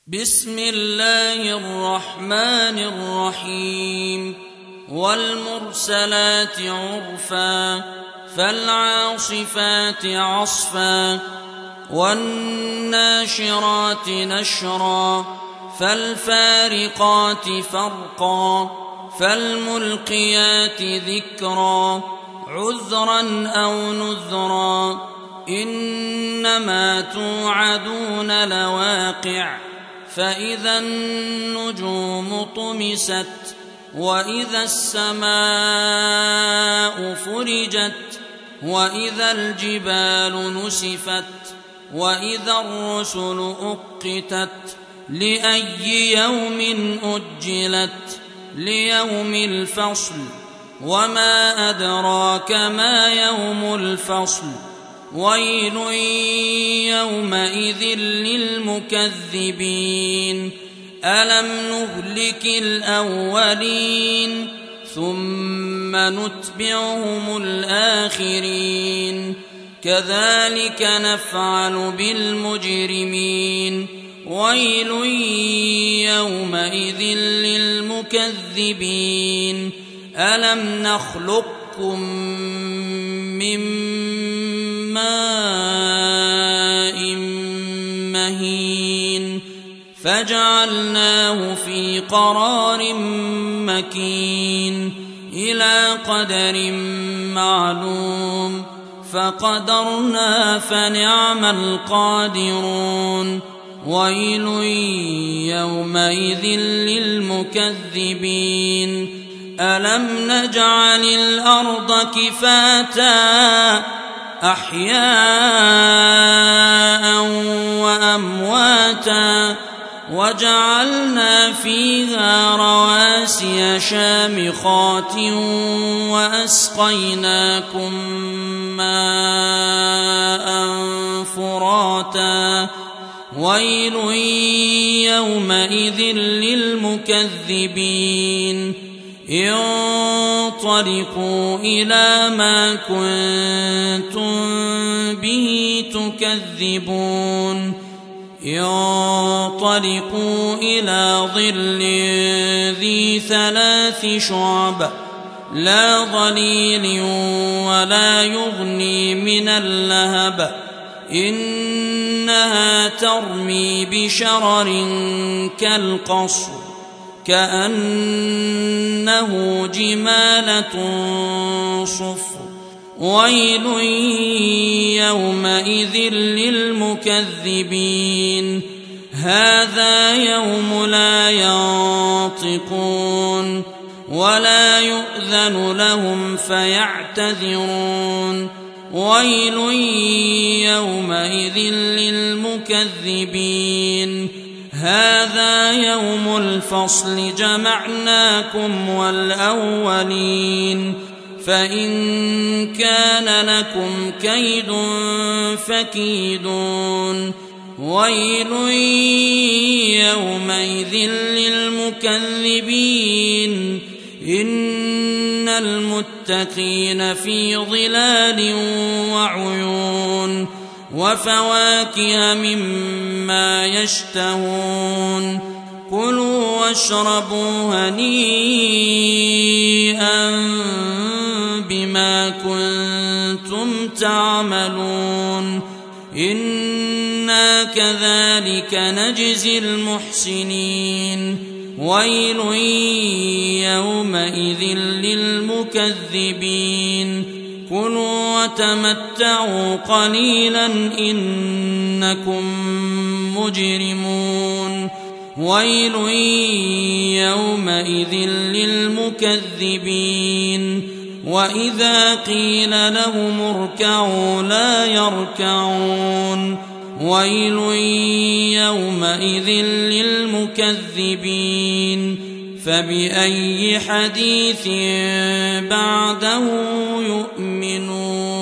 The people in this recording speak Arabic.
بسم الله الرحمن الرحيم والمرسلات عرفا فالعاصفات عصفا والناشرات نشرا فالفارقات فرقا فالملقيات ذكرا عذرا أو نذرا إنما توعدون لواقع فإذا النجوم طمست وإذا السماء فرجت وإذا الجبال نسفت وإذا الرسل أقتت لأي يوم أجلت ليوم الفصل وما أدراك ما يوم الفصل ويل يومئذ للمكذبين ألم نهلك الأولين ثم نتبعهم الآخرين كذلك نفعل بالمجرمين ويل يومئذ للمكذبين ألم نخلقكم من ماء مهين فجعلناه في قرار مكين إلى قدر معلوم فقدرنا فنعم القادرون ويل يومئذ للمكذبين ألم نجعل الأرض كفاتا أحياء وأمواتا وجعلنا فيها رواسي شامخات وأسقيناكم ماء فراتا ويل يومئذ للمكذبين انطلقوا إلى ما كنتم به تكذبون انطلقوا إلى ظل ذي 3 شعب لا ظليل ولا يغني من اللهب إنها ترمي بشرر كالقصر كأنه جمالة صفر ويل يومئذ للمكذبين هذا يوم لا ينطقون ولا يؤذن لهم فيعتذرون ويل يومئذ للمكذبين هذا يوم الفصل جمعناكم والأولين فإن كان لكم كيد فكيدون ويل يومئذ للمكذبين إن المتقين في ظلال وعيون وفواكه مما يشتهون كلوا واشربوا هنيئا بما كنتم تعملون إنا كذلك نجزي المحسنين ويل يومئذ للمكذبين كلوا وتمتعوا قليلا إنكم مجرمون ويل يومئذ للمكذبين وإذا قيل لهم اركعوا لا يركعون ويل يومئذ للمكذبين فبأي حديث بعده يؤمنون